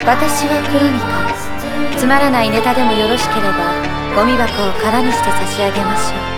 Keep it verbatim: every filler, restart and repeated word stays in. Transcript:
私はクロニカ。つまらないネタでもよろしければゴミ箱を空にして差し上げましょう。